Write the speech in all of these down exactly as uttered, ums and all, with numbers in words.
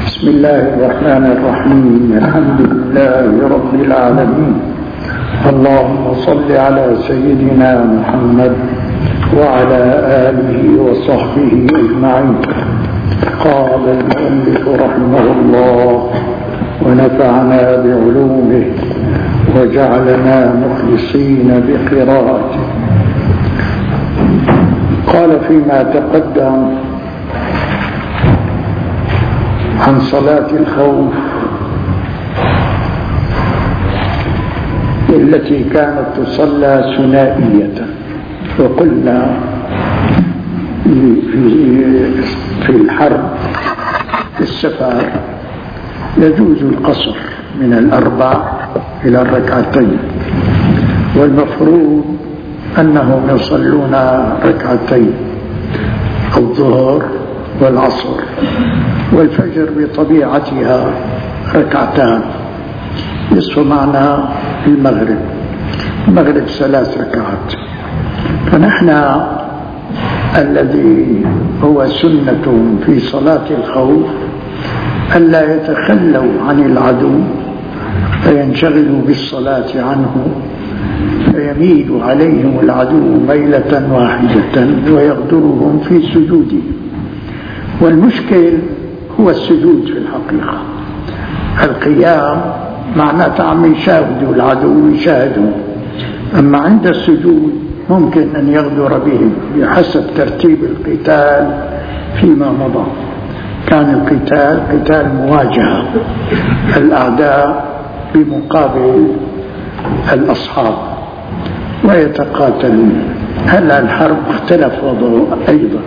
بسم الله الرحمن الرحيم. الحمد لله رب العالمين، اللهم صل على سيدنا محمد وعلى آله وصحبه أجمعين. قال المؤلف رحمه الله ونفعنا بعلومه وجعلنا مخلصين بقراءته. قال فيما تقدم عن صلاة الخوف التي كانت تصلى ثنائية، وقلنا في الحرب في السفر يجوز القصر من الأربع إلى الركعتين، والمفروض أنهم يصلون ركعتين الظهر والعصر، والفجر بطبيعتها ركعتان نصف معنى المغرب، المغرب ثلاث ركعات. فنحن الذي هو سنة في صلاة الخوف ألا يتخلوا عن العدو فينشغلوا بالصلاة عنه، فيميل عليهم العدو ميلة واحدة ويغدرهم في سجوده. والمشكل هو السجود في الحقيقة. القيام معناته عم يشاهدوا العدو يشاهدوا، أما عند السجود ممكن أن يغدر بهم بحسب ترتيب القتال فيما مضى. كان القتال قتال مواجهة، الأعداء بمقابل الأصحاب ويتقاتلون. هلا الحرب اختلف وضعه أيضا،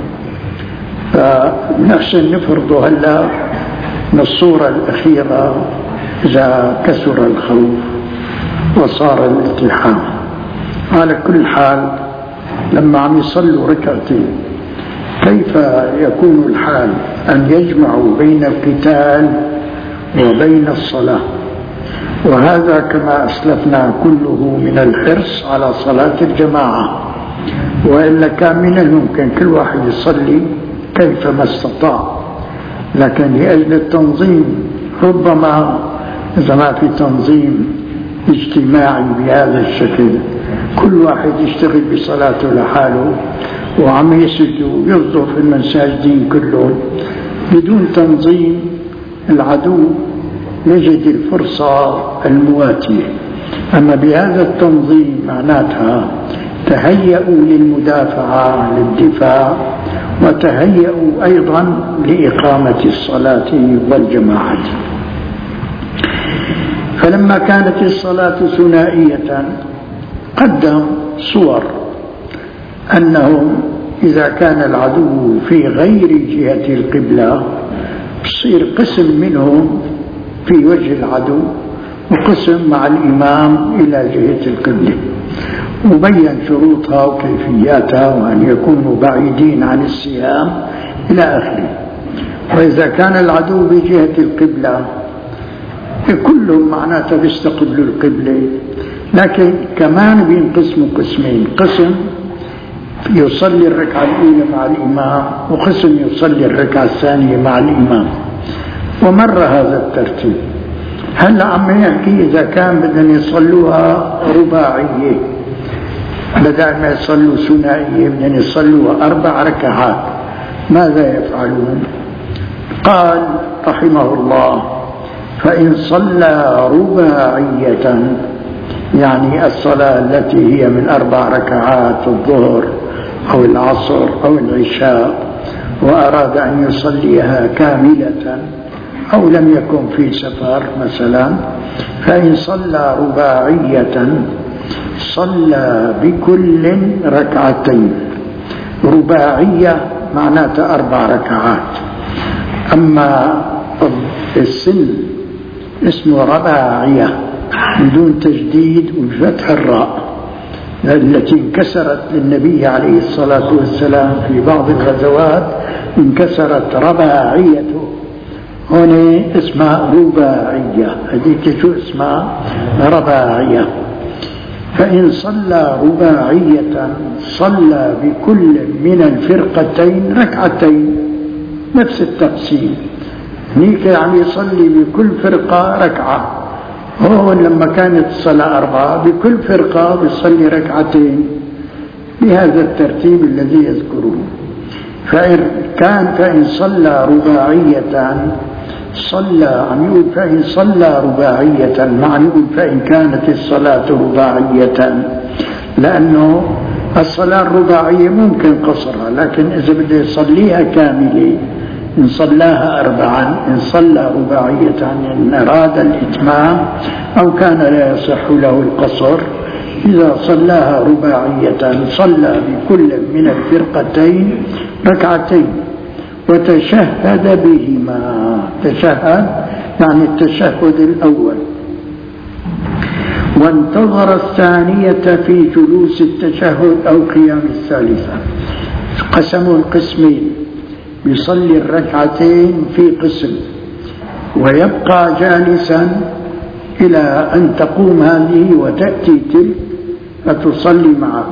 فنحسن نفرض هلا من الصورة الأخيرة إذا كثر الخوف وصار الالتحام. على كل حال لما عم يصلوا ركعتين كيف يكون الحال أن يجمعوا بين القتال وبين الصلاة؟ وهذا كما أسلفنا كله من الحرص على صلاة الجماعة، وإلا كان من الممكن كل واحد يصلي كيفما استطاع، لكن لأجل التنظيم ربما إذا ما في تنظيم اجتماعي بهذا الشكل كل واحد يشتغل بصلاته لحاله وعم يسجدوا يصدر في المساجدين كلهم بدون تنظيم، العدو يجد الفرصة المواتية. أما بهذا التنظيم معناتها تهيئوا للمدافعة للدفاع، وتهيئوا أيضا لإقامة الصلاة والجماعة. فلما كانت الصلاة ثنائية قدم صور أنهم إذا كان العدو في غير جهة القبلة يصير قسم منهم في وجه العدو وقسم مع الإمام إلى جهة القبلة، وبين شروطها وكيفياتها وأن يكونوا بعيدين عن السهام إلى آخره. وإذا كان العدو بجهة القبلة كلهم معناته بيستقبلوا القبلة، لكن كمان بينقسموا قسمين، قسم يصلي الركعة الأولى مع الإمام وقسم يصلي الركعة الثانية مع الإمام. ومر هذا الترتيب. هلا عم يحكي إذا كان بدهم يصلوها رباعية بدل ما يصلوا ثنائية بدهم يصلوها أربع ركعات، ماذا يفعلون؟ قال رحمه الله: فإن صلى رباعية، يعني الصلاة التي هي من أربع ركعات الظهر أو العصر أو العشاء، وأراد أن يصليها كاملة أو لم يكن في سفر مثلا، فإن صلى رباعية صلى بكل ركعتين. رباعية معناتها أربع ركعات. أما السن اسمه رباعية بدون تجديد وفتح الراء، التي انكسرت للنبي عليه الصلاة والسلام في بعض الغزوات، انكسرت رباعيته، هنا اسمها رباعية، هذيك شو اسمها؟ رباعية. فإن صلى رباعية صلى بكل من الفرقتين ركعتين، نفس التقسيم. هنيك يعني يصلي بكل فرقة ركعة. هو لما كانت الصلاة أربعة بكل فرقة بيصلي ركعتين بهذا الترتيب الذي يذكره. فإن كان فإن صلى رباعية صلى عم يقول فإن صلى رباعية مع يقول فإن كانت الصلاة رباعية، لأنه الصلاة الرباعية ممكن قصرها، لكن إذا بده يصليها كاملة إن صلاها أربعا إن صلى رباعية إن أراد الإتمام أو كان لا يصح له القصر، إذا صلاها رباعية صلى بكل من الفرقتين ركعتين وتشهد بهما. تشهد يعني التشهد الأول، وانتظر الثانية في جلوس التشهد أو قيام الثالثة. قسموا القسمين، بيصلي الركعتين في قسم ويبقى جالسا إلى أن تقوم هذه وتأتي تلك فتصلي معه.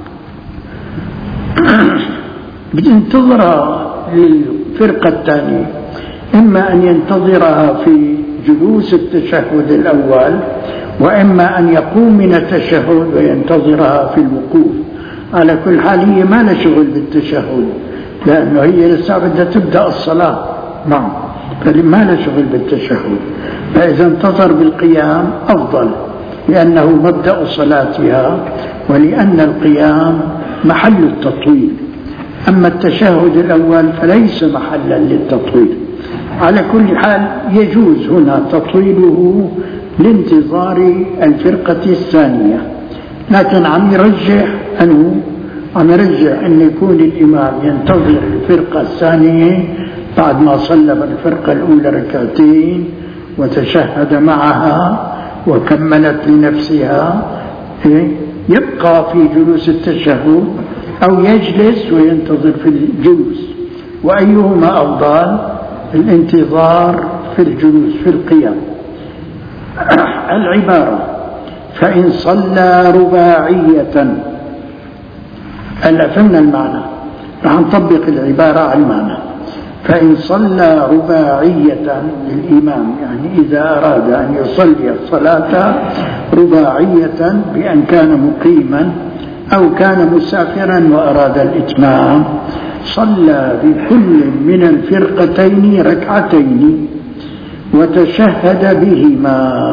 بينتظرها للفرقة الثانية، إما أن ينتظرها في جلوس التشهد الأول، وإما أن يقوم من التشهد وينتظرها في الوقوف. على كل حال هي ما لها شغل بالتشهد، لأنه هي لسه بدها تبدأ الصلاة. نعم، فما لها شغل بالتشهد، فإذا انتظر بالقيام أفضل، لأنه مبدأ صلاتها، ولأن القيام محل التطويل. أما التشهد الأول فليس محلا للتطويل. على كل حال يجوز هنا تطويله لانتظار الفرقة الثانية، لكن عم يرجح أنه عم يرجح أن يكون الإمام ينتظر الفرقة الثانية بعد ما صلى بالفرقة الأولى ركعتين وتشهد معها وكملت لنفسها، يبقى في جلوس التشهد أو يجلس وينتظر في الجلوس. وأيهما أفضل؟ الانتظار في الجلوس في القيام. العبارة فإن صلى رباعية، هلا فهمنا المعنى، رح نطبق العبارة على المعنى. فإن صلى رباعية للإمام، يعني إذا أراد أن يصلي الصلاة رباعية بأن كان مقيما أو كان مسافرا وأراد الإتمام، صلى بكل من الفرقتين ركعتين وتشهد بهما.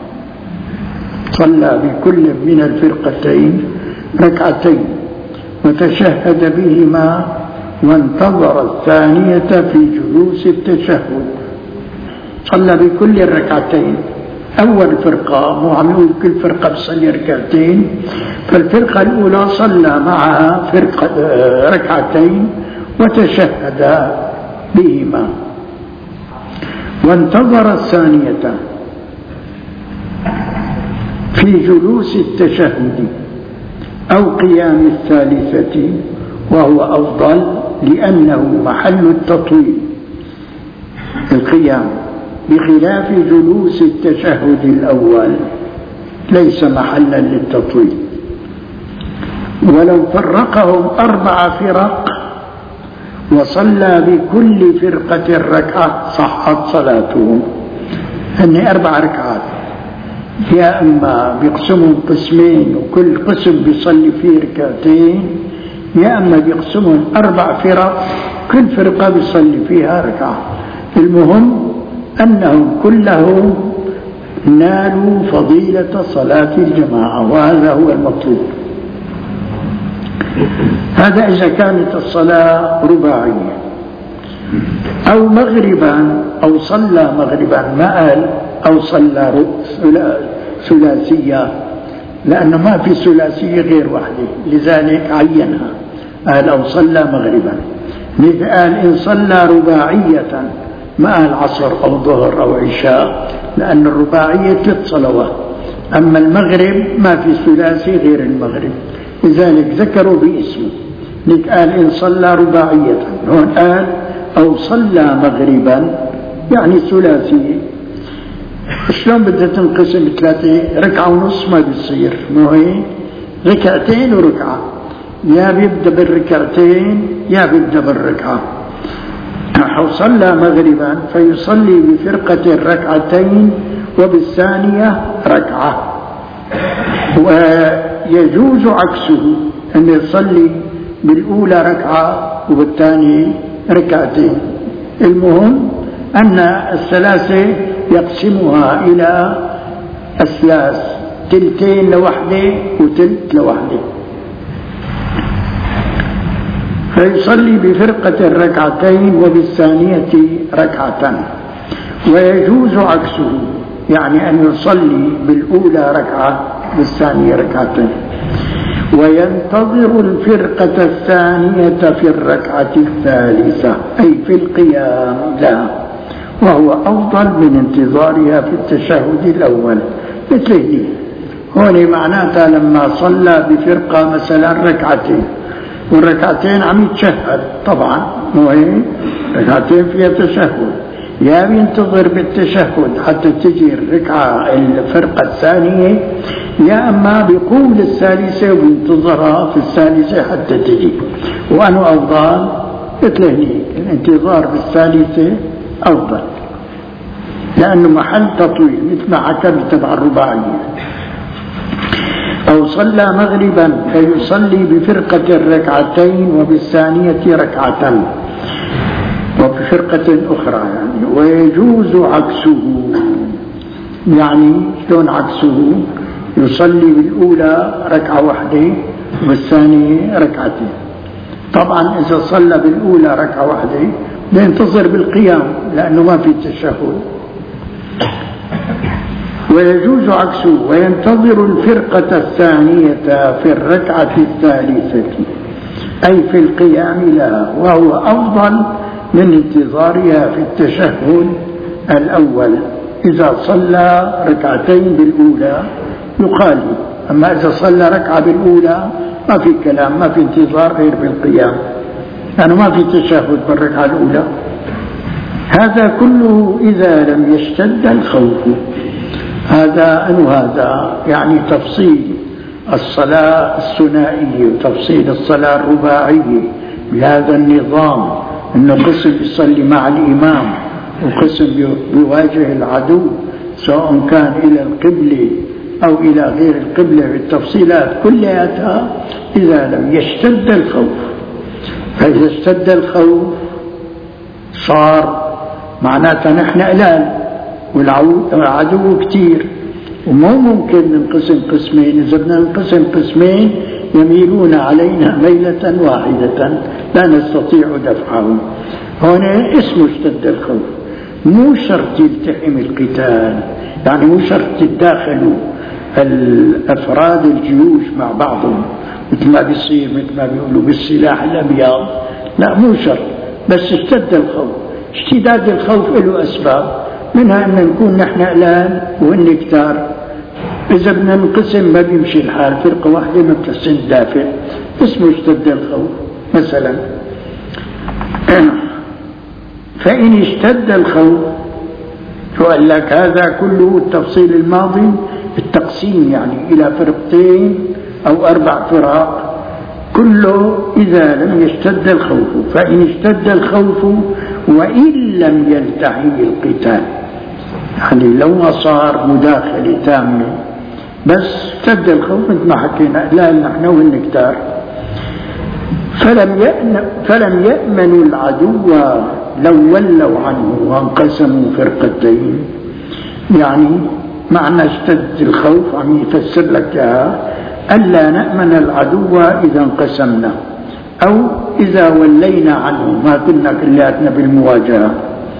صلى بكل من الفرقتين ركعتين وتشهد بهما وانتظر الثانية في جلوس التشهد. صلى بكل الركعتين. أول فرقة مو عم يقول كل فرقة بصلي ركعتين، فالفرقة الأولى صلى معها فرقة ركعتين وتشهد بهما وانتظر الثانية في جلوس التشهد أو قيام الثالثة، وهو أفضل لأنه محل التطويل القيام، بخلاف جلوس التشهد الأول ليس محلا للتطويل. ولو فرقهم أربع فرق وصلى بكل فرقة ركعة صحت صلاتهم. هن أربع ركعات، يا أما بيقسموا قسمين وكل قسم بيصلي فيه ركعتين، يا أما بيقسموا أربع فرق كل فرقة بيصلي فيها ركعة. المهم أنهم كلهم نالوا فضيلة صلاة الجماعة، وهذا هو المطلوب. هذا إذا كانت الصلاة رباعية. أو مغربا أو صلى مغربا، ما قال أو صلى ثلاثية، لأنه ما في ثلاثية غير واحدة، لذلك عينها قال أو صلى مغربا. قال إن صلى رباعية، ما قال عصر أو ظهر أو عشاء، لأن الرباعية ثلاث صلوات. أما المغرب ما في ثلاثي غير المغرب، لذلك ذكروا باسمه. قال إن صلى رباعية، هون قال أو صلى مغربا يعني ثلاثية. شلون بدها تنقسم ثلاثة؟ ركعة ونص ما بيصير، مو هي ركعتين وركعة، يا بيبدأ بالركعتين يا بيبدأ بالركعة. أو صلى مغربا فيصلي بفرقة ركعتين وبالثانية ركعة. ويجوز عكسه أن يصلي بالأولى ركعة وبالثانية ركعتين. المهم أن الثلاثة يقسمها إلى أثلاث، تلتين لوحده وتلت لوحده. فيصلي بفرقة ركعتين وبالثانية ركعة. ويجوز عكسه، يعني أن يصلي بالأولى ركعة بالثانية ركعتين، وينتظر الفرقة الثانية في الركعة الثالثة أي في القيام لها، وهو أفضل من انتظارها في التشهد الأول. مثل هون معناتها لما صلى بفرقة مثلا ركعتين والركعتين عم يتشهد، طبعا مو هيك ركعتين فيها تشهد، يا بينتظر بالتشهد حتى تجي الركعة الفرقة الثانية، يا أما بيقوم للثالثة وينتظرها في الثالثة حتى تجي. وأنه أفضل مثل هنيك الانتظار بالثالثة أفضل، لأنه محل تطويل مثل ما حكم تبع الرباعية. أو صلى مغربا فيصلي بفرقة ركعتين وبالثانية ركعتين وبفرقة أخرى يعني. ويجوز عكسه، يعني شلون عكسه؟ يصلي بالأولى ركعة واحدة والثانية ركعتين. طبعا إذا صلى بالأولى ركعة واحدة بينتظر بالقيام لأنه ما في تشهد. ويجوز عكسه وينتظر الفرقة الثانية في الركعة الثالثة أي في القيام لها، وهو أفضل من انتظارها في التشهد الأول. إذا صلى ركعتين بالأولى يقال، أما إذا صلى ركعة بالأولى ما في كلام، ما في انتظار غير بالقيام، لأنه ما في تشهد بالركعة الأولى. هذا كله إذا لم يشتد الخوف. هذا أنه هذا يعني تفصيل الصلاة الثنائية وتفصيل الصلاة الرباعية بهذا النظام، أنه قسم يصلي مع الإمام وقسم بيواجه العدو سواء كان إلى القبلة أو إلى غير القبلة، بالتفصيلات كلها إذا لم يشتد الخوف. فإذا اشتد الخوف صار معناتها نحن قلال والعدو كتير، ومو ممكن ننقسم قسمين. إذا بدنا ننقسم قسمين يميلون علينا ميلة واحدة لا نستطيع دفعهم. هنا اسمه اشتد الخوف. مو شرط يلتحم القتال، يعني مو شرط يتداخلوا الأفراد الجيوش مع بعضهم مثل ما بيصير مثل ما بيقولوا بالسلاح الأبيض، لا مو شرط، بس اشتد الخوف. اشتداد الخوف له أسباب، منها أن نكون نحن قلال وهن كتار. إذا بدنا ننقسم ما بيمشي الحال، فرقة واحدة ما بتحسن تدافع، اسمه اشتد الخوف مثلا. فإن اشتد الخوف فقال لك هذا كله التفصيل الماضي التقسيم يعني إلى فرقتين أو أربع فرق، كله إذا لم يشتد الخوف. فإن اشتد الخوف وإن لم يلتحي القتال، يعني لو ما صار مداخلة تامة بس اشتد الخوف مثل ما حكينا لا نحن والنكتار، فلم يأمن فلم يأمنوا العدو لو ولوا عنه وانقسموا فرقتين. يعني معنى اشتد الخوف عم يفسر لك اياها ألا نأمن العدو إذا انقسمنا أو إذا ولينا عنه، ما كنا كلياتنا بالمواجهة.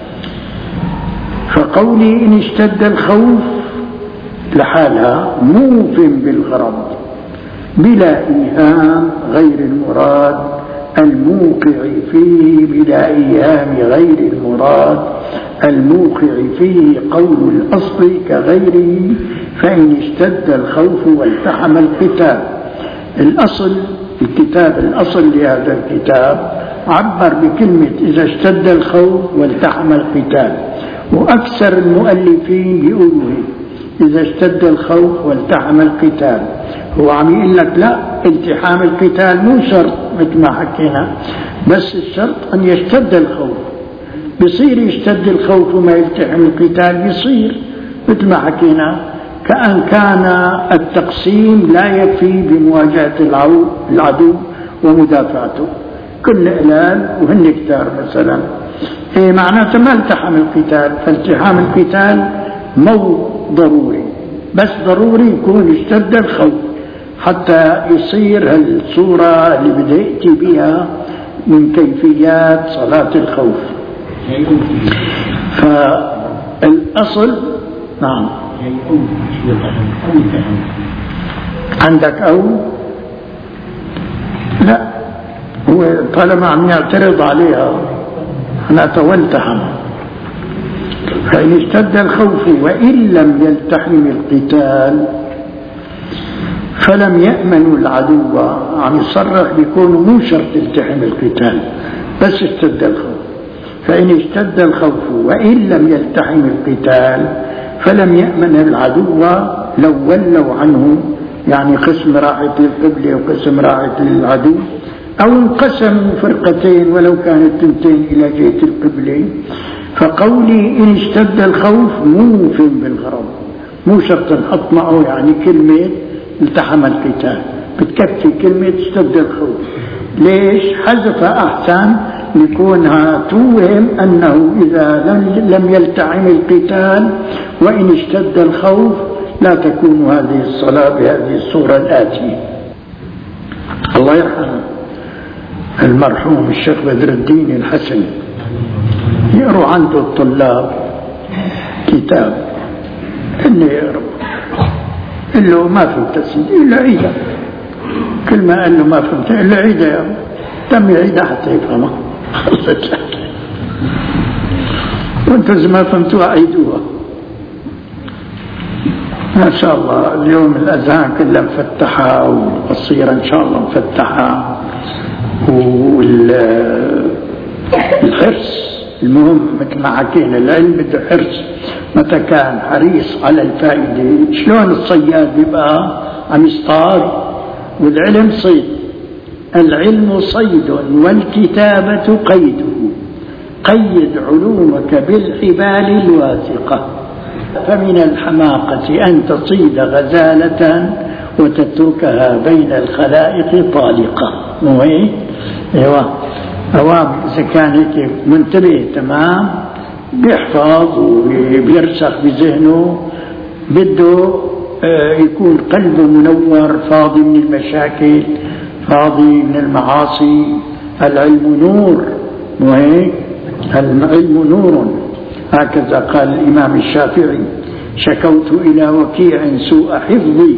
فقولي إن اشتد الخوف لحالها موف بالغرض بلا إيهام غير المراد الموقع فيه، بلا إيهام غير المراد الموقع فيه قول الأصل كغيره. فإن اشتد الخوف والتحم القتال، الأصل الكتاب الأصل لهذا الكتاب عبر بكلمة إذا اشتد الخوف والتحم القتال، وأكثر المؤلفين يقولوا إذا اشتد الخوف والتحم القتال. هو عم يقول لك لا، التحام القتال مو شرط مثل ما حكينا، بس الشرط أن يشتد الخوف. بيصير يشتد الخوف وما يلتحم القتال، بيصير مثل ما حكينا كأن كان التقسيم لا يكفي بمواجهة العدو ومدافعته، كل إعلان وهن كتار مثلا، إيه معناته ما التحم القتال. فالتحام القتال مو ضروري، بس ضروري يكون اشتد الخوف حتى يصير هالصورة اللي بدأ يأتي بها من كيفيات صلاة الخوف. فالأصل نعم عندك أو لا، هو طالما عم يعترض عليها أنا تولتهم. فإن اشتد الخوف وإن لم يلتحم القتال فلم يأمنوا العدو، عم يصرح بيكونوا مو شرط يلتحم القتال بس اشتد الخوف. فإن اشتد الخوف وإن لم يلتحم القتال فلم يأمن العدو لو ولوا عنه، يعني قسم راحت للقبلة وقسم راحت للعدو، أو انقسموا فرقتين ولو كانت تنتين إلى جهة القبلة. فقولي إن اشتد الخوف موف بالغرض، مو شرط نحط معه يعني كلمة التحم القتال، بتكفي كلمة اشتد الخوف. ليش حذف أحسن لكونها توهم أنه إذا لم يلتحم القتال وإن اشتد الخوف لا تكون هذه الصلاة بهذه الصورة الآتية. الله يرحمه المرحوم الشيخ بدر الدين الحسني يقروا عنده الطلاب كتاب إنه يقرأ، قال له ما فهمت سيدي إلا عيدة، كل ما قال له ما فهمت إلا عيدة يا رب، تم يعيدها حتى يفهمها. وانت إذا ما فهمتوها عيدوها. ما شاء الله اليوم الأذهان كلها مفتحة والبصيرة إن شاء الله مفتحة، والحرص المهم مثل ما حكينا العلم بده حرص. متى كان حريص على الفائدة، شلون الصياد بيبقى عم يصطاد والعلم صيد، العلم صيد والكتابة قيده، قيد علومك بالحبال الواثقة. فمن الحماقة أن تصيد غزالة وتتركها بين الخلائق طالقة. مو هيك؟ ايوه أوام إذا كان هيك منتبه تمام بيحفظ وبيرسخ بذهنه، بده يكون قلبه منور فاضي من المشاكل فاضي من المعاصي. العلم نور، مو هيك؟ العلم نور، هكذا قال الإمام الشافعي: شكوت إلى وكيع سوء حفظي.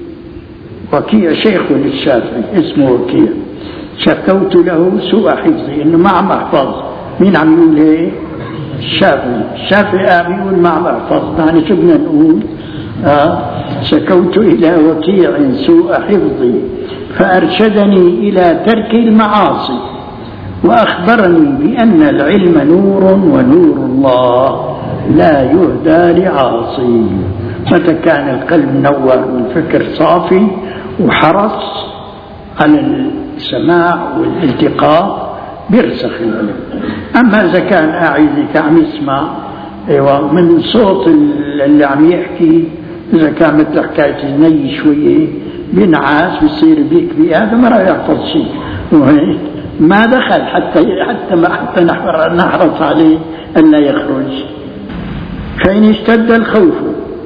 وكيع شيخ للشافعي اسمه وكيع، شكوت له سوء حفظي إنه ما عم أحفظ. مين عم يقول هيك؟ الشافعي. الشافعي عم يقول ما عم أحفظ، يعني شو بدنا نقول؟ آه شكوت إلى وكيع سوء حفظي فأرشدني إلى ترك المعاصي وأخبرني بأن العلم نور ونور الله لا يهدى لعاصي. متى كان القلب منور والفكر صافي وحرص على السماع والالتقاء بيرسخ العلم. أما إذا كان قاعد عم يسمع ايوه من صوت اللي عم يحكي، إذا كان مثل حكاية الني شوية بينعاس بيصير بيك بي، هذا ما راح يحفظ شيء، ما دخل حتى حتى ما حتى نحرص عليه أن لا يخرج. فإن اشتد الخوف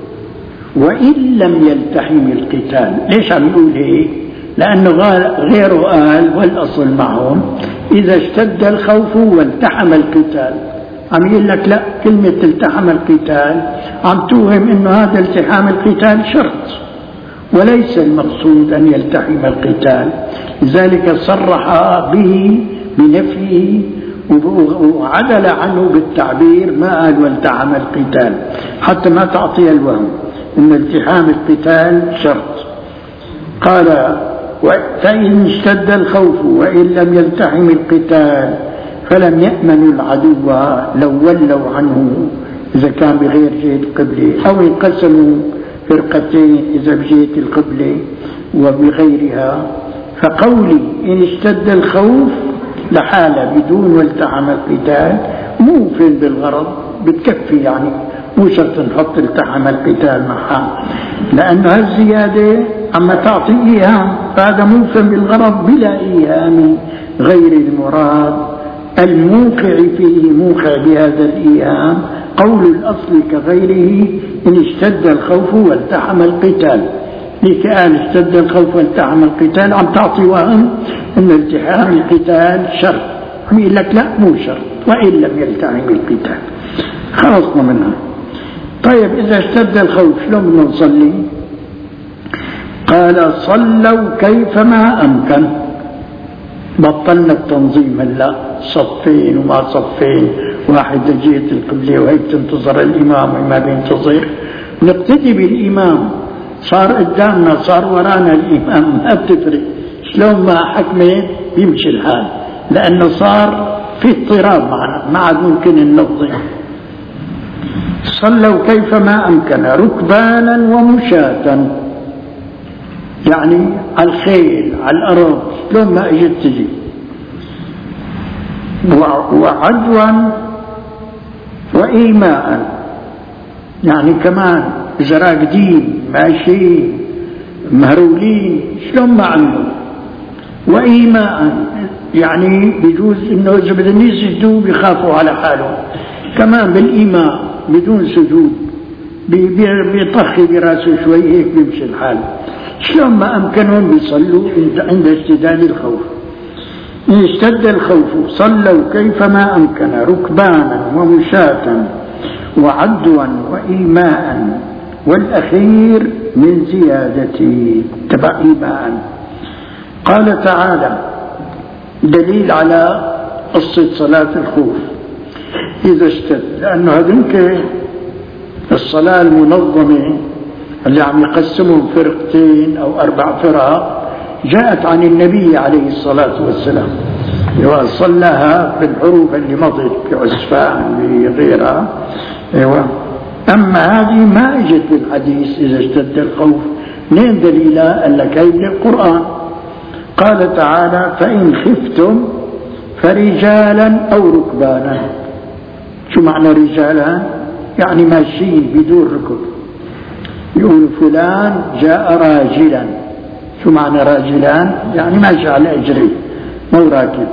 وإن لم يلتحم القتال. ليش عم يقول هيك؟ لأنه غيره قال والأصل معهم إذا اشتد الخوف والتحم القتال. عم يقول لك لا، كلمة التحم القتال عم توهم إنه هذا التحام القتال شرط وليس المقصود أن يلتحم القتال، لذلك صرح به بنفيه وعدل عنه بالتعبير، ما قال والتحم القتال حتى ما تعطي الوهم إن التحام القتال شرط. قال: فإن اشتد الخوف وإن لم يلتحم القتال فلم يأمنوا العدو لو ولوا عنه إذا كان بغير جهة القبلة، أو انقسموا فرقتين إذا بجهة القبلة وبغيرها. فقولي إن اشتد الخوف لحالة بدون والتحم القتال، موف بالغرض بتكفي، يعني مو شرط نحط التحم القتال معها، لأن هالزيادة عم تعطي إيهام، فهذا موف بالغرض بلا إيهام غير المراد الموقع فيه موقع بهذا الإيهام. قول الأصل كغيره إن اشتد الخوف والتحم القتال، لك قال اشتد الخوف والتحم القتال عم تعطي وهم أن التحام القتال شرط، عم يقول لك لا مو شرط وإن لم يلتحم القتال، خلصنا منها. طيب إذا اشتد الخوف شلون بدنا نصلي؟ قال صلوا كيفما أمكن، بطلنا التنظيم هلا صفين وما صفين، واحد جهة القبلة وهيك تنتظر الإمام وما بينتظر، نقتدي بالإمام، صار قدامنا صار ورانا الإمام ما بتفرق، شلون ما حكمت يمشي الحال، لأنه صار في اضطراب معنا ما عاد ممكن ننظم. صلوا كيفما أمكن ركبانا ومشاة، يعني على الخيل على الأرض شلون ما اجت تجي، وعدوا وإيماء، يعني كمان إذا راقدين ماشيين مهرولين شلون ما عملوا، وإيماء يعني بيجوز إنه إذا بدهم يسجدوا بيخافوا على حالهم، كمان بالإيماء بدون سجود بيطخي براسه شوي هيك بيمشي الحال، شلون ما أمكنهم بيصلوا عند اشتداد الخوف. إن اشتد الخوف صلوا كيفما أمكن ركبانا ومشاة وعدوا وإيماء، والأخير من زيادة تبع إيماء. قال تعالى دليل على قصة صلاة الخوف إذا اشتد، لأنه هذنك الصلاة المنظمة اللي عم يقسمهم فرقتين أو أربع فرق جاءت عن النبي عليه الصلاة والسلام، وصلىها بالحروف اللي مضت بعسفان بغيرها. ايوه، أما هذه ما اجت بالحديث إذا اشتد الخوف، منين دليلها؟ قال لك هي بالقرآن، قال تعالى فإن خفتم فرجالا أو ركبانا. شو معنى رجالا؟ يعني ماشيين بدون ركب، يقول فلان جاء راجلا. شو معنى راجلان؟ يعني ماشي على اجري مو راكب،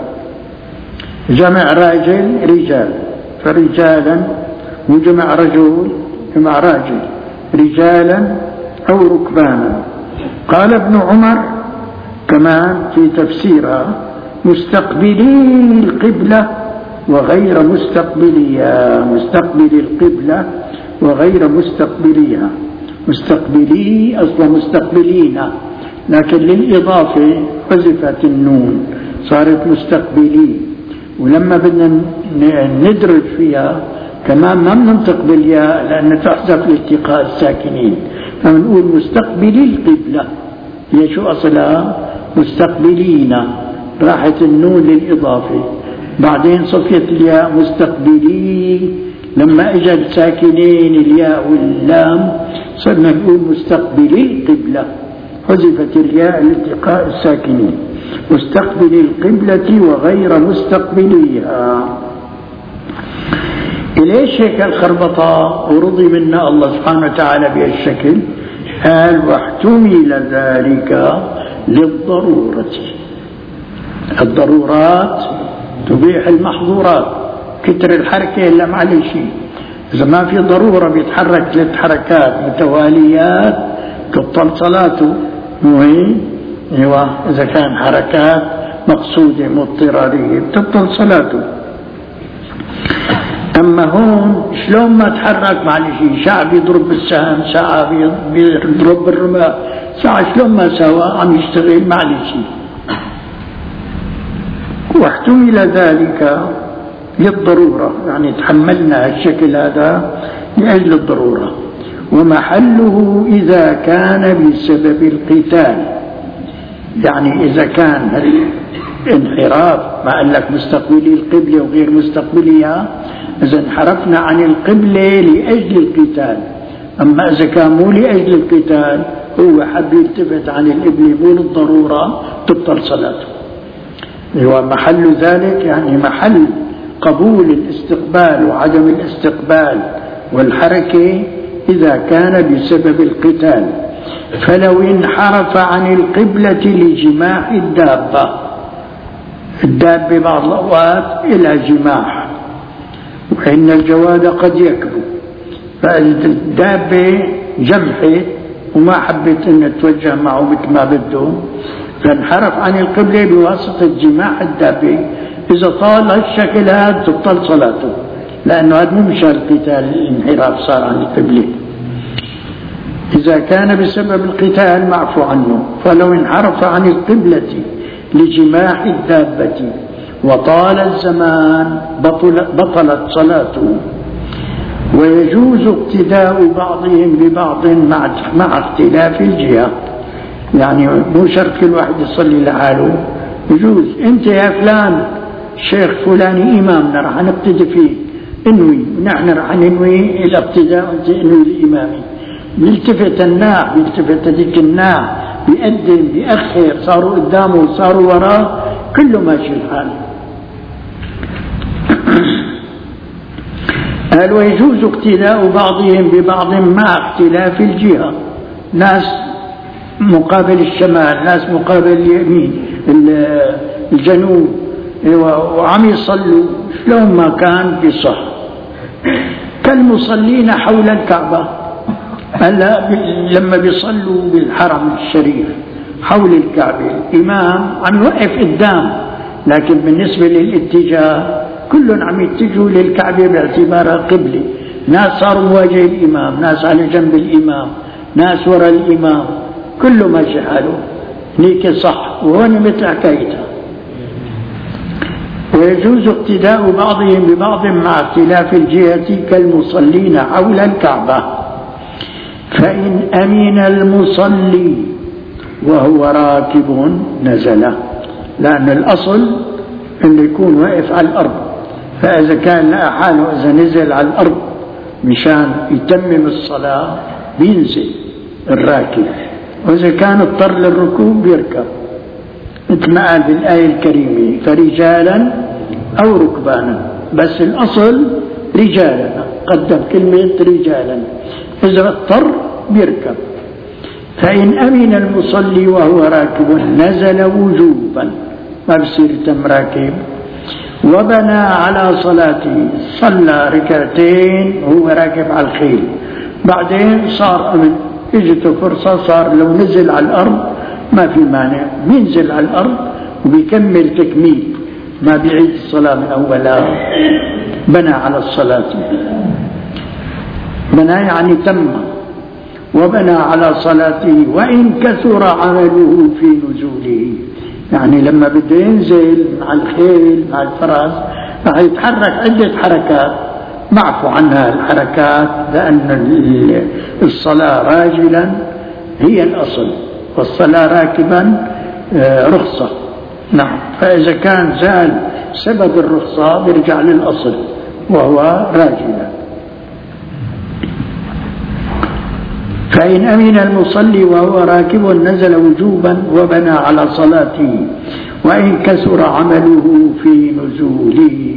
جمع راجل رجال، فرجالا، وجمع رجل جمع راجل، رجالا أو ركبانا. قال ابن عمر كمان في تفسيرها مستقبلي القبلة وغير مستقبليها، مستقبلي القبلة وغير مستقبليها، مستقبلي أصلا مستقبلين، لكن للإضافة حذفت النون صارت مستقبلي، ولما بدنا ندرج فيها كمان ما بننطق بالياء لأن تحذف لالتقاء الساكنين، فبنقول مستقبلي القبلة، هي شو أصلها؟ مستقبلين، راحت النون للإضافة، بعدين صفيت الياء مستقبلي، لما اجى الساكنين الياء واللام صرنا نقول مستقبلي القبلة، حذفت الياء لالتقاء الساكنين، مستقبلي القبلة وغير مستقبليها. ليش هيك الخربطة ورضي منا الله سبحانه وتعالى بهالشكل؟ قال واحتمل ذلك للضرورة، الضرورات تبيح المحظورات، كتر الحركة إلا معلش، إذا ما في ضرورة بيتحرك ثلاث حركات متواليات تبطل صلاته، مو هي؟ ايوه، إذا كان حركات مقصودة مضطرارية بتبطل صلاته. أما هون شلون ما تحرك معلش، ساعة بيضرب بالسهم، ساعة بيضرب بالرماح، ساعة شلون ما سوا عم يشتغل معلش. واحتمل ذلك للضرورة، يعني تحملنا الشكل هذا لأجل الضرورة، ومحله إذا كان بسبب القتال، يعني إذا كان الانحراف ما قال لك مستقبلي القبلة وغير مستقبليها، إذا انحرفنا عن القبلة لأجل القتال، أما إذا كان مو لأجل القتال هو حب يلتفت عن القبلة مو للضرورة تبطل صلاته. ومحل ذلك يعني محل قبول الاستقبال وعدم الاستقبال والحركة إذا كان بسبب القتال. فلو انحرف عن القبلة لجماح الدابة، الدابة بعض الأوقات إلى جماح، وإن الجواد قد يكبو، فإذا الدابة جمحت وما حبت أن توجه معه مثل ما بده، فانحرف عن القبلة بواسطة جماح الدابة، إذا طال الشكل هذا تبطل صلاته، لأنه هذا مو مشان القتال، الانحراف صار عن القبلة. إذا كان بسبب القتال معفو عنه. فلو انحرف عن القبلة لجماح الدابة وطال الزمان بطل بطلت صلاته. ويجوز اقتداء بعضهم ببعض مع مع اختلاف الجهة، يعني مو شرط كل واحد يصلي لحاله، يجوز انت يا فلان الشيخ فلاني امامنا راح نقتدي فيه، انوي ونحن راح ننوي الاقتداء وانت انوي الامامي. بيلتفت الناع، بيلتفت هذيك الناع، بيقدم بيأخر، صاروا قدامه صاروا وراه، كله ماشي الحال. قال ويجوز اقتداء بعضهم ببعض مع اختلاف الجهة، ناس مقابل الشمال، ناس مقابل اليمين الجنوب، وعم يصلوا شلون ما كان بصح. كالمصلين حول الكعبة، هلا لما بيصلوا بالحرم الشريف حول الكعبة الإمام عم يوقف قدام، لكن بالنسبة للاتجاه كلهم عم يتجهوا للكعبة باعتبارها قبلة. ناس صاروا مواجه الإمام، ناس على جنب الإمام، ناس وراء الإمام، كله ماشي حاله، هيك صح. وهون مثل حكايتها. ويجوز اقتداء بعضهم ببعض مع اختلاف الجهة كالمصلين حول الكعبة. فإن أمن المصلي وهو راكب نزل، لأن الأصل أنه يكون واقف على الأرض، فإذا كان لقى حاله إذا نزل على الأرض مشان يتمم الصلاة بينزل الراكب، وإذا كان اضطر للركوب بيركب، مثل ما قال بالآية الكريمة فرجالا أو ركبانا، بس الأصل رجالا، قدم كلمة رجالا، إذا اضطر بيركب. فإن أمن المصلي وهو راكب نزل وجوبا، ما بصير تم راكب. وبنى على صلاته، صلى ركعتين وهو راكب على الخيل، بعدين صار أمن، اجته فرصة، صار لو نزل على الأرض ما في مانع، بينزل على الأرض وبيكمل تكميل، ما بيعيد الصلاة من أولها. بنى على الصلاة، بنى يعني تم. وبنى على صلاته وإن كثر عمله في نزوله، يعني لما بده ينزل مع الخيل مع الفرس راح يتحرك عدة حركات، معفو عنها الحركات، لأن الصلاة راجلا هي الأصل، والصلاة راكبا رخصة. نعم، فإذا كان زال سبب الرخصة بيرجع للأصل وهو راجلا. فإن أمن المصلي وهو راكب نزل وجوبا وبنى على صلاته وإن كثر عمله في نزوله.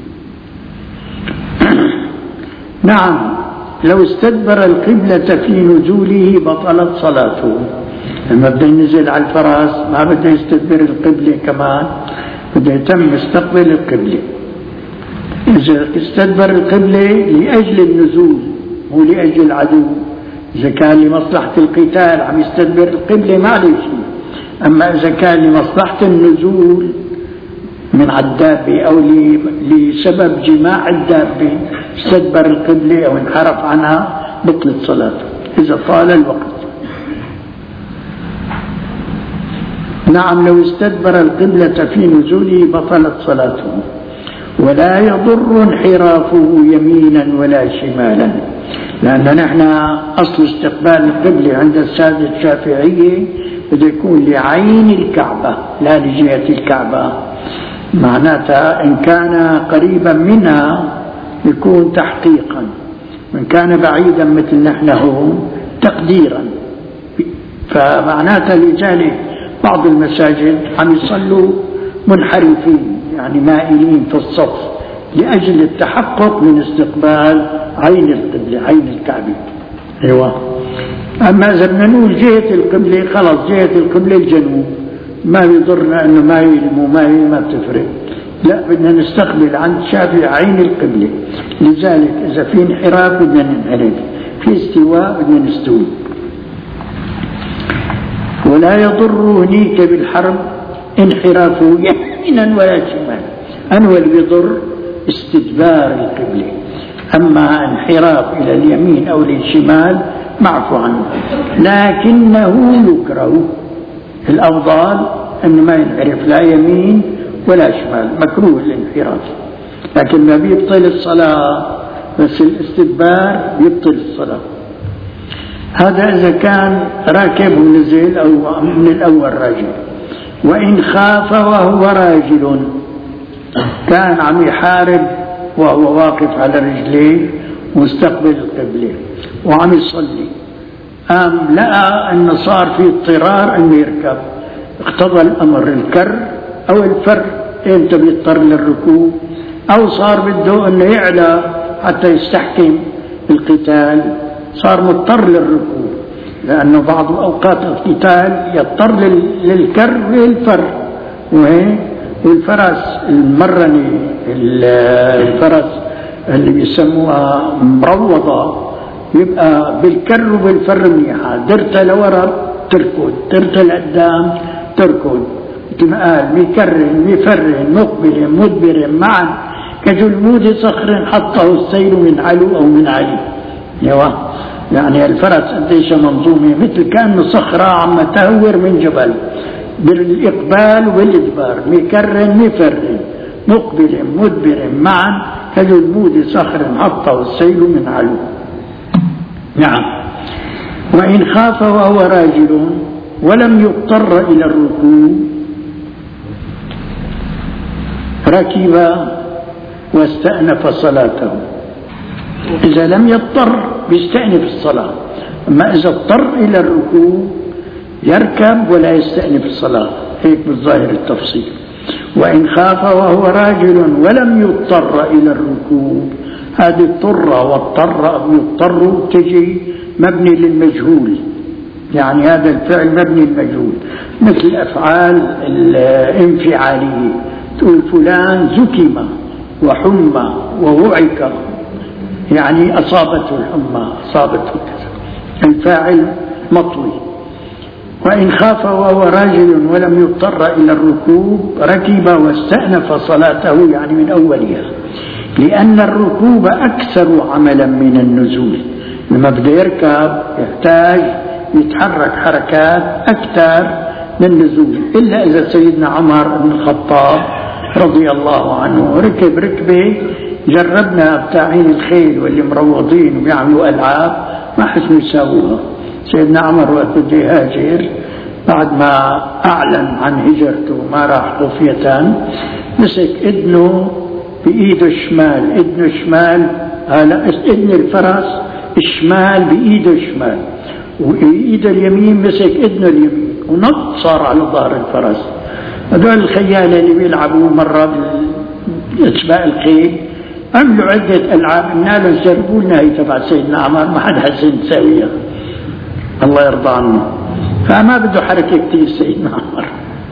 نعم، لو استدبر القبلة في نزوله بطلت صلاته. لما بده ينزل على الفرس ما بده يستدبر القبلة كمان، بده يتم يستقبل القبلة. إذا استدبر القبلة لأجل النزول مو لأجل العدو، إذا كان لمصلحة القتال عم يستدبر القبلة ما عليه شيء. أما إذا كان لمصلحة النزول من الدابة أو لسبب جماع الدابة استدبر القبلة أو انحرف عنها بطلت صلاته إذا طال الوقت. نعم، لو استدبر القبلة في نزوله بطلت صلاته، ولا يضر انحرافه يمينا ولا شمالا، لأن نحن أصل استقبال القبلة عند السادة الشافعية بده يكون لعين الكعبة لا لجهة الكعبة. معناتها إن كان قريبا منها يكون تحقيقا، وإن كان بعيدا مثل نحن هو تقديرا. فمعناتها لذلك بعض المساجد عم يصلوا منحرفين، يعني مائلين في الصف، لأجل التحقق من استقبال عين القبلة، عين الكعبة. أيوة. أما إذا بدنا نقول جهة القبلة، خلص جهة القبلة الجنوب، ما بيضرنا أنه ما يلم وما ما بتفرق، لا بدنا نستقبل عند الشافعي عين القبلة. لذلك إذا في انحراف بدنا ننحرف، في استواء بدنا نستوي. ولا يضر هنيك بالحرب انحرافه يمينا ولا شمال. أنه اللي بيضر استدبار القبلة، أما انحراف إلى اليمين أو للشمال معفو عنه، لكنه يكره. الأفضل أنه ما ينحرف لا يمين ولا شمال، مكروه الانحراف، لكن ما بيبطل الصلاة، بس الاستدبار بيبطل الصلاة. هذا إذا كان راكب ونزل أو من الأول راجل. وإن خاف وهو راجل، كان عم يحارب وهو واقف على رجليه مستقبل القبلة وعم يصلي، قام لقى أنه صار في اضطرار أنه يركب، اقتضى الأمر الكر أو الفر، إمتى بيضطر للركوب، أو صار بده أنه يعلى حتى يستحكم القتال، صار مضطر للركوب، لأنه بعض أوقات القتال يضطر للكر والفر. وهي والفرس المرني، الفرس اللي بيسموها مروضة، يبقى بالكر وبالفر منيحة، درتها لورا تركض، درتها لقدام تركض، كما قال مكرن مفرن مقبل مدبر معا كجلمود صخر حطه السيل من علو أو من علي. يعني الفرس قديش منظومة، مثل كأنه صخرة عم تهور من جبل، بالإقبال والإدبار، مكرن مفرن مقبل مدبر معا كجلمود صخر حطه السيل من علو. نعم. وإن خاف وهو راجل ولم يضطر إلى الركوب ركب واستأنف صلاته. إذا لم يضطر بيستأنف الصلاة، أما إذا اضطر إلى الركوب يركب ولا يستأنف الصلاة، هيك بالظاهر التفصيل. وإن خاف وهو راجل ولم يضطر إلى الركوب، هذه اضطر واضطر أو يضطر تجي مبني للمجهول، يعني هذا الفعل مبني للمجهول، مثل الأفعال الانفعالية، تقول فلان زكم وحمى ووعك، يعني أصابته الحمى أصابته كذا، الفاعل مطوي. وإن خاف وهو راجل ولم يضطر إلى الركوب ركب واستأنف صلاته، يعني من أولها، لأن الركوب أكثر عملا من النزول. لما بده يركب يحتاج يتحرك حركات أكثر من النزول، إلا إذا سيدنا عمر بن الخطاب رضي الله عنه ركب ركبه جربنا بتاعين الخيل واللي مروضين وبيعملوا ألعاب ما حسنوا يساووها. سيدنا عمر وقت بده يهاجر بعد ما أعلن عن هجرته ما راح طوفيتان، مسك إذنه بإيده الشمال، إذنه الشمال هلا إذن الفرس الشمال بإيده الشمال، وإيده اليمين مسك إذنه اليمين ونط صار على ظهر الفرس. هذول الخيالة اللي بيلعبوا مرة بسباق الخيل عملوا عدة ألعاب، إنا لهم جربوا لنا هي تبع سيدنا عمر ما حد حسن تساويها الله يرضى عنه، فما بده حركة كتير سيدنا عمر،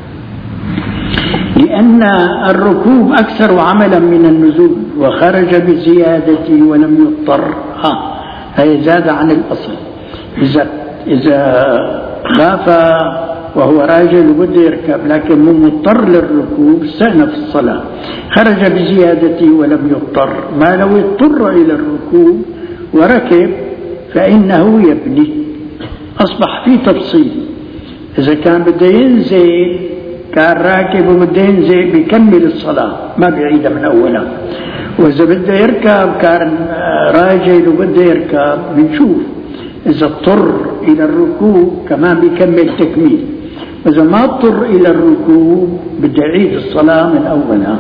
لأن الركوب أكثر عملا من النزول. وخرج بزيادته ولم يضطر، ها هي زاد عن الأصل. إذا إذا خاف وهو راجل وبده يركب لكن مو مضطر للركوب استأنف الصلاة. خرج بزيادته ولم يضطر، ما لو اضطر إلى الركوب وركب فإنه يبني. أصبح في تفصيل، إذا كان بده ينزل كان راكب وبده ينزل بيكمل الصلاة ما بيعيدها من أولها، وإذا بده يركب كان راجل وبده يركب بنشوف إذا اضطر إلى الركوب كمان بيكمل تكميل، وإذا ما اضطر إلى الركوب بده يعيد الصلاة من أولها.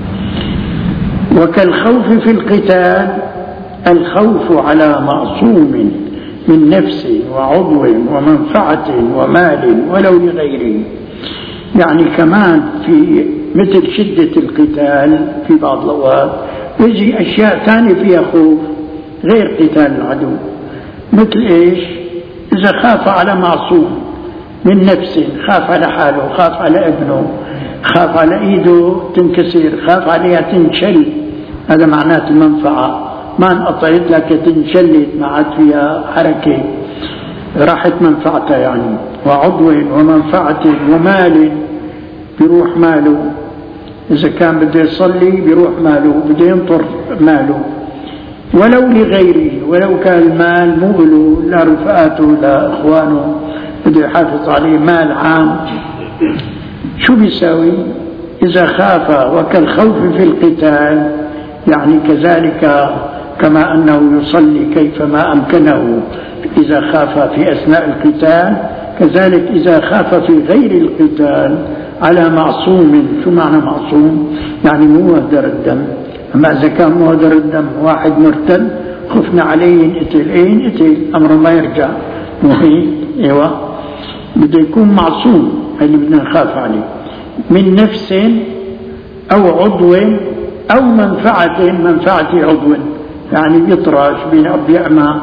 وكالخوف في القتال، الخوف على معصوم من نفس وعضو ومنفعة ومال ولو لغيره، يعني كمان في مثل شدة القتال في بعض الأوقات يجي أشياء ثانية فيها خوف غير قتال العدو، مثل إيش؟ إذا خاف على معصوم من نفسه، خاف على حاله، خاف على ابنه، خاف على إيده تنكسر، خاف عليها تنشل، هذا معناته المنفعة، ما انقطعت لك تنشلت، ما عاد فيها حركة، راحت منفعتها يعني. وعضو ومنفعة ومال، بيروح ماله، إذا كان بده يصلي بيروح ماله، بده ينطر ماله، ولو لغيره، ولو كان المال مو له، لا رفقاته لا إخوانه، بده يحافظ عليه، مال عام. شو بيساوي؟ إذا خاف، وكالخوف في القتال، يعني كذلك كما أنه يصلي كيفما أمكنه إذا خاف في أثناء القتال، كذلك إذا خاف في غير القتال على معصوم. شو معنى معصوم؟ يعني مو مهدر الدم. أما إذا كان مهدر الدم واحد مرتد خفنا عليه ينقتل، إيه ينقتل، أمره ما يرجع، مو هيك؟ إيوه، بده يكون معصوم اللي بدنا نخاف عليه، من نفس أو عضو أو منفعة، منفعة عضو يعني بيطرش بيعمى،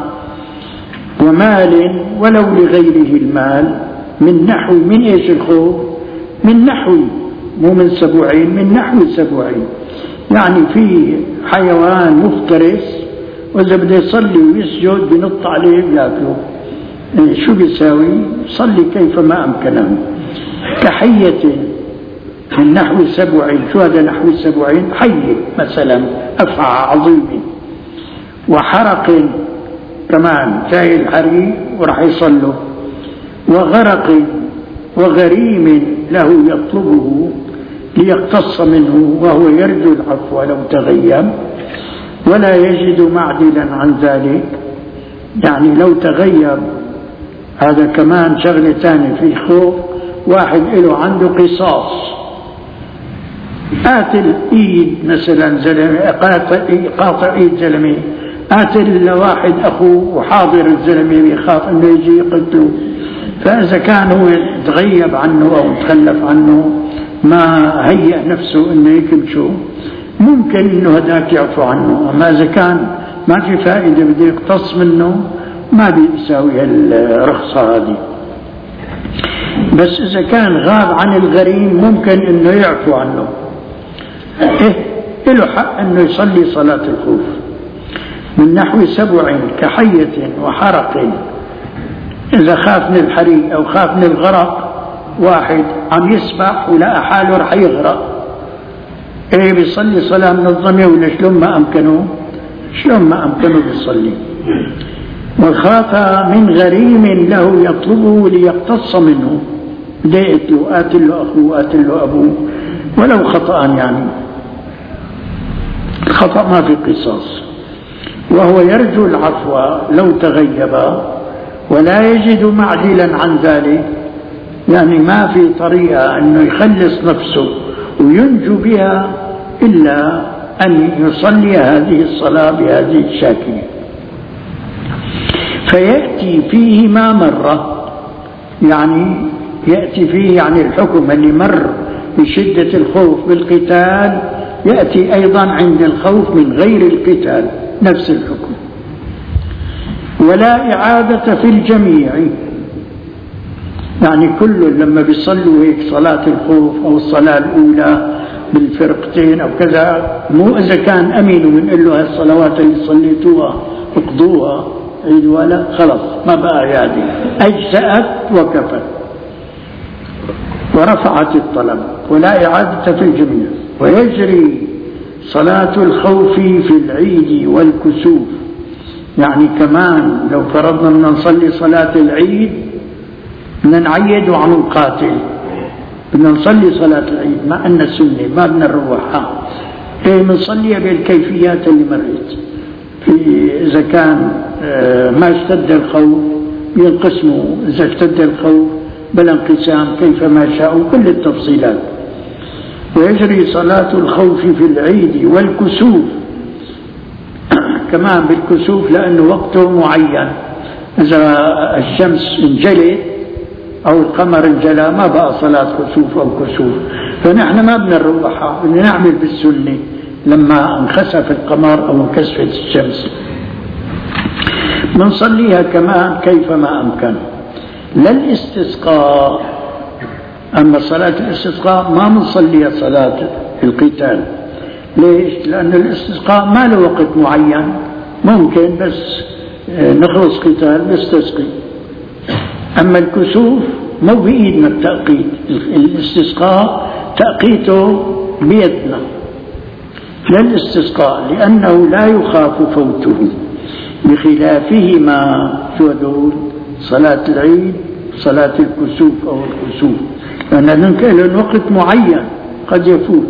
ومال ولو لغيره المال، من نحو، من ايش الخوف؟ من نحو، مو من سبوعين، من نحو سبوعين، يعني في حيوان مفترس واذا بده يصلي ويسجد بنط عليه بياكله، شو بيساوي؟ صلي كيفما امكنه. كحية من نحو سبوعين، شو هذا نحو سبوعين؟ حية مثلا، أفعى عظيمة. وحرق كمان، جاي الحريق وراح يصلوا. وغرق وغريم له يطلبه ليقتص منه وهو يرجو العفو لو تغيب، ولا يجد معدلا عن ذلك، يعني لو تغيب هذا كمان شغلة ثانية في خوف. واحد له عنده قصاص، قاتل ايد مثلا زلمه، قاطع ايد زلمه، قاتل لواحد اخوه وحاضر الزلمه بيخاف انه يجي يقتله، فاذا كان هو تغيب عنه او تخلف عنه، ما هيئ نفسه انه يكمشه، ممكن انه هذاك يعفو عنه. اما اذا كان ما في فائده بده يقتص منه، ما بيساوي الرخصه هذه. بس إذا كان غاب عن الغريم ممكن إنه يعفو عنه، إيه له حق إنه يصلي صلاة الخوف. من نحو سبع كحية وحرق، إذا خاف من الحريق أو خاف من الغرق، واحد عم يسبح ولقى حاله رح يغرق، إيه بيصلي صلاة منظمة ولا شلون ما أمكنه؟ شلون ما أمكنه بيصلي. وخاف من غريم له يطلبه ليقتص منه، بده يقتله، قاتل له أخوه، قاتل له أبوه، ولو خطأ، يعني الخطأ ما في قصاص. وهو يرجو العفو لو تغيب، ولا يجد معدلا عن ذلك، يعني ما في طريقة أنه يخلص نفسه وينجو بها إلا أن يصلي هذه الصلاة بهذه الشاكلة. فيأتي فيه ما مر، يعني يأتي فيه يعني الحكم اللي مر بشدة الخوف بالقتال، يأتي أيضا عند الخوف من غير القتال نفس الحكم. ولا إعادة في الجميع، يعني كل لما بيصلوا هيك صلاة الخوف أو الصلاة الأولى بالفرقتين أو كذا، مو إذا كان أمين وبنقول له هالصلوات اللي صليتوها اقضوها عيد، ولا خلص ما بقى عيادي، أجزأت وكفت ورفعت الطلب. ولا إعادة في الجميع. ويجري صلاة الخوف في العيد والكسوف، يعني كمان لو فرضنا أن نصلي صلاة العيد بدنا نعيد وعم نقاتل، بدنا نصلي صلاة العيد مع أن السنة ما بدنا نروحها، إيه بنصليها بالكيفيات اللي مرت. في إذا كان ما اشتد الخوف ينقسموا، إذا اشتد الخوف بلا انقسام كيف ما شاءوا، كل التفصيلات. ويجري صلاة الخوف في العيد والكسوف كمان بالكسوف، لأنه وقته معين، إذا الشمس انجلت أو القمر انجلى ما بقى صلاة كسوف أو كسوف، فنحن ما بدنا نروحها، بدنا نعمل بالسنة لما انخسف القمر أو انكسفت الشمس. بنصليها كمان كيفما أمكن. للاستسقاء، أما صلاة الاستسقاء ما بنصليها صلاة القتال. ليش؟ لأن الاستسقاء ما له وقت معين، ممكن بس نخلص قتال نستسقي. أما الكسوف مو بإيدنا التأقيت، الاستسقاء تأقيته بيدنا للاستسقاء، لأنه لا يخاف فوته، بخلافهما شو هدول صلاة العيد صلاة الكسوف أو الكسوف، لأن له وقت معين قد يفوت.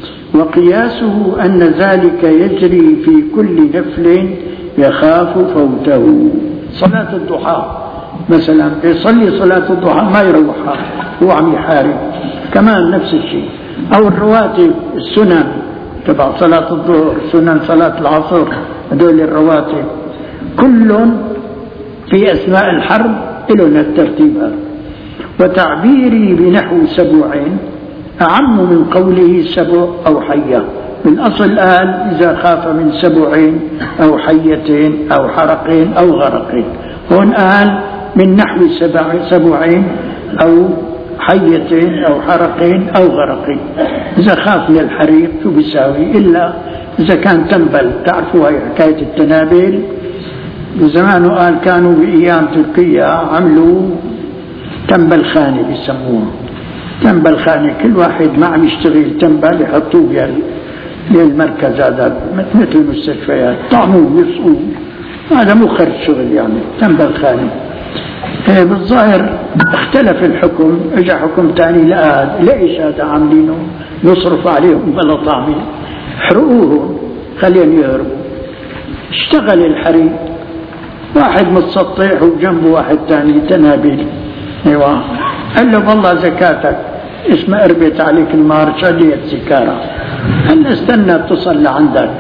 وقياسه أن ذلك يجري في كل نفل يخاف فوته. صلاة الضحى مثلا يصلي صلاة الضحى ما يروحها، هو عم يحارب، كمان نفس الشيء. أو الرواتب السنن تبع صلاة الظهر، سنن صلاة العصر، هذول الرواتب كل في أثناء الحرب إلنا الترتيب هذا. وتعبيري بنحو سبعين أعم من قوله سبع أو حية. بالأصل قال إذا خاف من سبعين أو حيتين أو حرقين أو غرقين، هون قال من نحو سبع سبعين أو حيتين أو حرقين أو غرقين. إذا خاف من الحريق شو بيساوي؟ إلا إذا كان تنبل، تعرفوا هاي حكاية التنابل بزمانه، قال كانوا بأيام تركيا عملوا تنبل خانة بيسموها، تنبل خانة كل واحد ما عم يشتغل تنبل يحطوه للمركز هذا مثل المستشفيات، طعموه يسقوه، هذا مو خرج شغل يعني تنبل خانة. إيه بالظاهر اختلف الحكم، اجى حكم ثاني لا ليش هذا عاملينه نصرف عليهم بلا طعمه، حرقوهم خليهم يهربوا. اشتغل الحريق، واحد متسطح وجنبه واحد ثاني تنابل، ايوه قال له والله زكاتك اسمها قربت عليك النار شديت سكارة، هلا استنى تصل لعندك.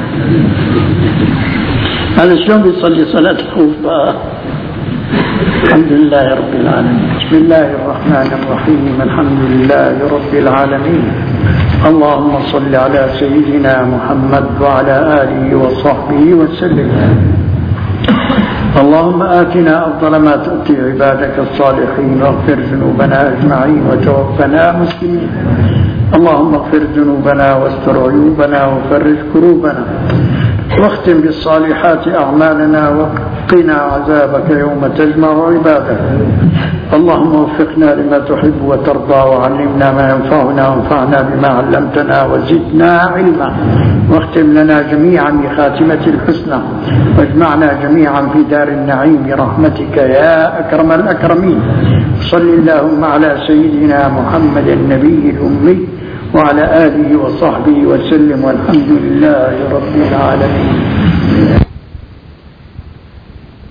هذا شلون بيصلي صلاة الخوف بقى؟ الحمد لله رب العالمين. بسم الله الرحمن الرحيم. الحمد لله رب العالمين. اللهم صل على سيدنا محمد وعلى آله وصحبه وسلم. اللهم آتنا أفضل ما تؤتي عبادك الصالحين، واغفر ذنوبنا أجمعين وتوفنا مسلمين. اللهم اغفر ذنوبنا واستر عيوبنا وفرج كروبنا، واختم بالصالحات أعمالنا، وقنا عذابك يوم تجمع عبادك. اللهم وفقنا لما تحب وترضى، وعلمنا ما ينفعنا، وانفعنا بما علمتنا، وزدنا علما، واختم لنا جميعا بخاتمة الحسنى، واجمعنا جميعا في دار النعيم برحمتك يا أكرم الأكرمين. صل اللهم على سيدنا محمد النبي الأمي وعلى آله وصحبه وسلم، والحمد لله رب العالمين.